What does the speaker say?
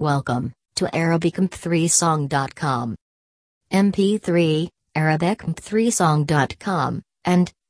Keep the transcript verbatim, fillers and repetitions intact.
Welcome to Arabic M P three song dot com. M P three, Arabic M P three song dot com, and